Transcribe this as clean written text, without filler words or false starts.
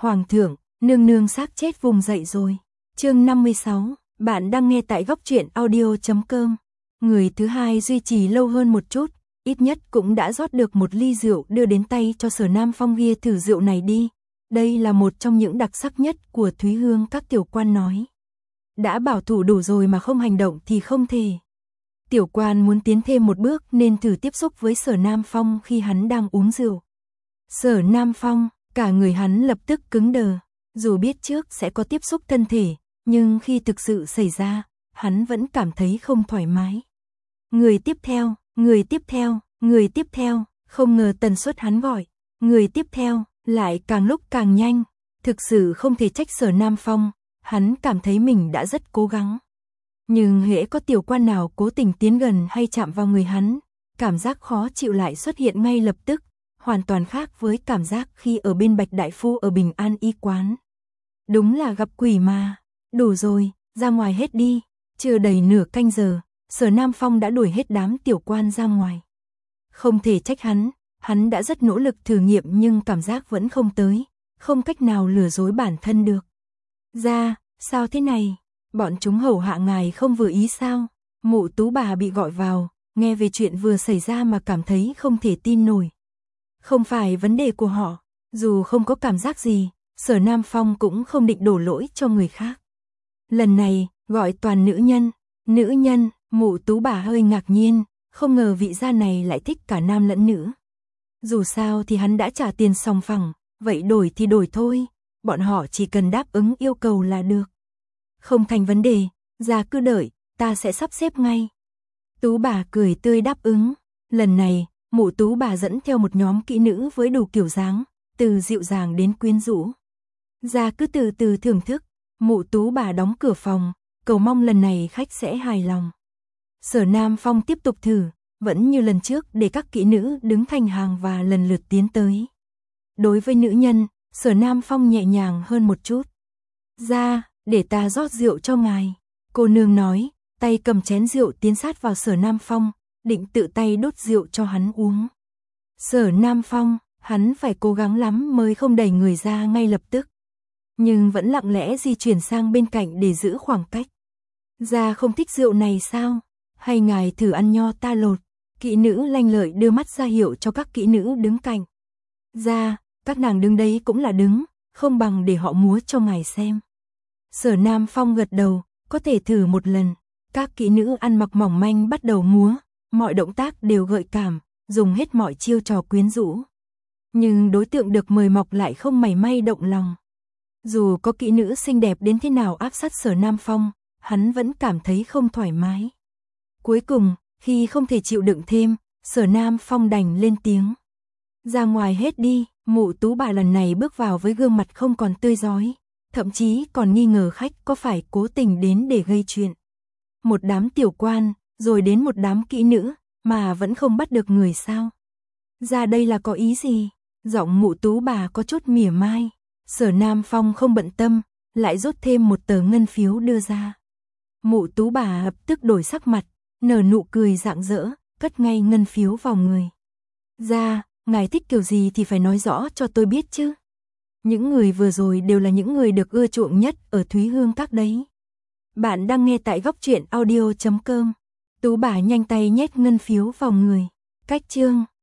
Hoàng thượng, nương nương xác chết vùng dậy rồi. Chương 56, bạn đang nghe tại góc truyện audio.com. Người thứ hai duy trì lâu hơn một chút, ít nhất cũng đã rót được một ly rượu đưa đến tay cho Sở Nam Phong kia. Thử rượu này đi. Đây là một trong những đặc sắc nhất của Thúy Hương, các tiểu quan nói. Đã bảo thủ đủ rồi mà không hành động thì không thể. Tiểu quan muốn tiến thêm một bước nên thử tiếp xúc với Sở Nam Phong khi hắn đang uống rượu. Sở Nam Phong, cả người hắn lập tức cứng đờ. Dù biết trước sẽ có tiếp xúc thân thể, nhưng khi thực sự xảy ra, hắn vẫn cảm thấy không thoải mái. Người tiếp theo, người tiếp theo, người tiếp theo, không ngờ tần suất hắn gọi. Người tiếp theo, lại càng lúc càng nhanh. Thực sự không thể trách Sở Nam Phong, hắn cảm thấy mình đã rất cố gắng. Nhưng hễ có tiểu quan nào cố tình tiến gần hay chạm vào người hắn, cảm giác khó chịu lại xuất hiện ngay lập tức, hoàn toàn khác với cảm giác khi ở bên Bạch Đại Phu ở Bình An y quán. Đúng là gặp quỷ mà. Đủ rồi, ra ngoài hết đi. Chưa đầy nửa canh giờ, Sở Nam Phong đã đuổi hết đám tiểu quan ra ngoài. Không thể trách hắn đã rất nỗ lực thử nghiệm nhưng cảm giác vẫn không tới, không cách nào lừa dối bản thân được. Ra, sao thế này? Bọn chúng hầu hạ ngài không vừa ý sao? Mụ Tú bà bị gọi vào, nghe về chuyện vừa xảy ra mà cảm thấy không thể tin nổi. Không phải vấn đề của họ, dù không có cảm giác gì, Sở Nam Phong cũng không định đổ lỗi cho người khác. Lần này, gọi toàn nữ nhân, mụ Tú bà hơi ngạc nhiên, không ngờ vị gia này lại thích cả nam lẫn nữ. Dù sao thì hắn đã trả tiền sòng phẳng, vậy đổi thì đổi thôi, bọn họ chỉ cần đáp ứng yêu cầu là được. Không thành vấn đề, ra cứ đợi, ta sẽ sắp xếp ngay. Tú bà cười tươi đáp ứng. Lần này, mụ Tú bà dẫn theo một nhóm kỹ nữ với đủ kiểu dáng, từ dịu dàng đến quyến rũ. Ra cứ từ từ thưởng thức, mụ Tú bà đóng cửa phòng, cầu mong lần này khách sẽ hài lòng. Sở Nam Phong tiếp tục thử, vẫn như lần trước để các kỹ nữ đứng thành hàng và lần lượt tiến tới. Đối với nữ nhân, Sở Nam Phong nhẹ nhàng hơn một chút. Ra, để ta rót rượu cho ngài. Cô nương nói, tay cầm chén rượu tiến sát vào Sở Nam Phong, định tự tay đốt rượu cho hắn uống. Sở Nam Phong, hắn phải cố gắng lắm mới không đẩy người ra ngay lập tức. Nhưng vẫn lặng lẽ di chuyển sang bên cạnh để giữ khoảng cách. Ra không thích rượu này sao? Hay ngài thử ăn nho ta lột? Kỹ nữ lanh lợi đưa mắt ra hiệu cho các kỹ nữ đứng cạnh. Ra, các nàng đứng đấy cũng là đứng, không bằng để họ múa cho ngài xem. Sở Nam Phong gật đầu, có thể thử một lần. Các kỹ nữ ăn mặc mỏng manh bắt đầu múa, mọi động tác đều gợi cảm, dùng hết mọi chiêu trò quyến rũ. Nhưng đối tượng được mời mọc lại không mảy may động lòng. Dù có kỹ nữ xinh đẹp đến thế nào áp sát Sở Nam Phong, hắn vẫn cảm thấy không thoải mái. Cuối cùng, khi không thể chịu đựng thêm, Sở Nam Phong đành lên tiếng. Ra ngoài hết đi, mụ Tú bà lần này bước vào với gương mặt không còn tươi rói, thậm chí còn nghi ngờ khách có phải cố tình đến để gây chuyện. Một đám tiểu quan, rồi đến một đám kỹ nữ, mà vẫn không bắt được người sao? Ra đây là có ý gì? Giọng mụ Tú bà có chút mỉa mai. Sở Nam Phong không bận tâm, lại rút thêm một tờ ngân phiếu đưa ra. Mụ Tú bà lập tức đổi sắc mặt, nở nụ cười rạng rỡ, cất ngay ngân phiếu vào người. Ra, ngài thích kiểu gì thì phải nói rõ cho tôi biết chứ. Những người vừa rồi đều là những người được ưa chuộng nhất ở Thúy Hương Các đấy. Bạn đang nghe tại góc truyện audio.com. Tú bà nhanh tay nhét ngân phiếu vào người. Cách chương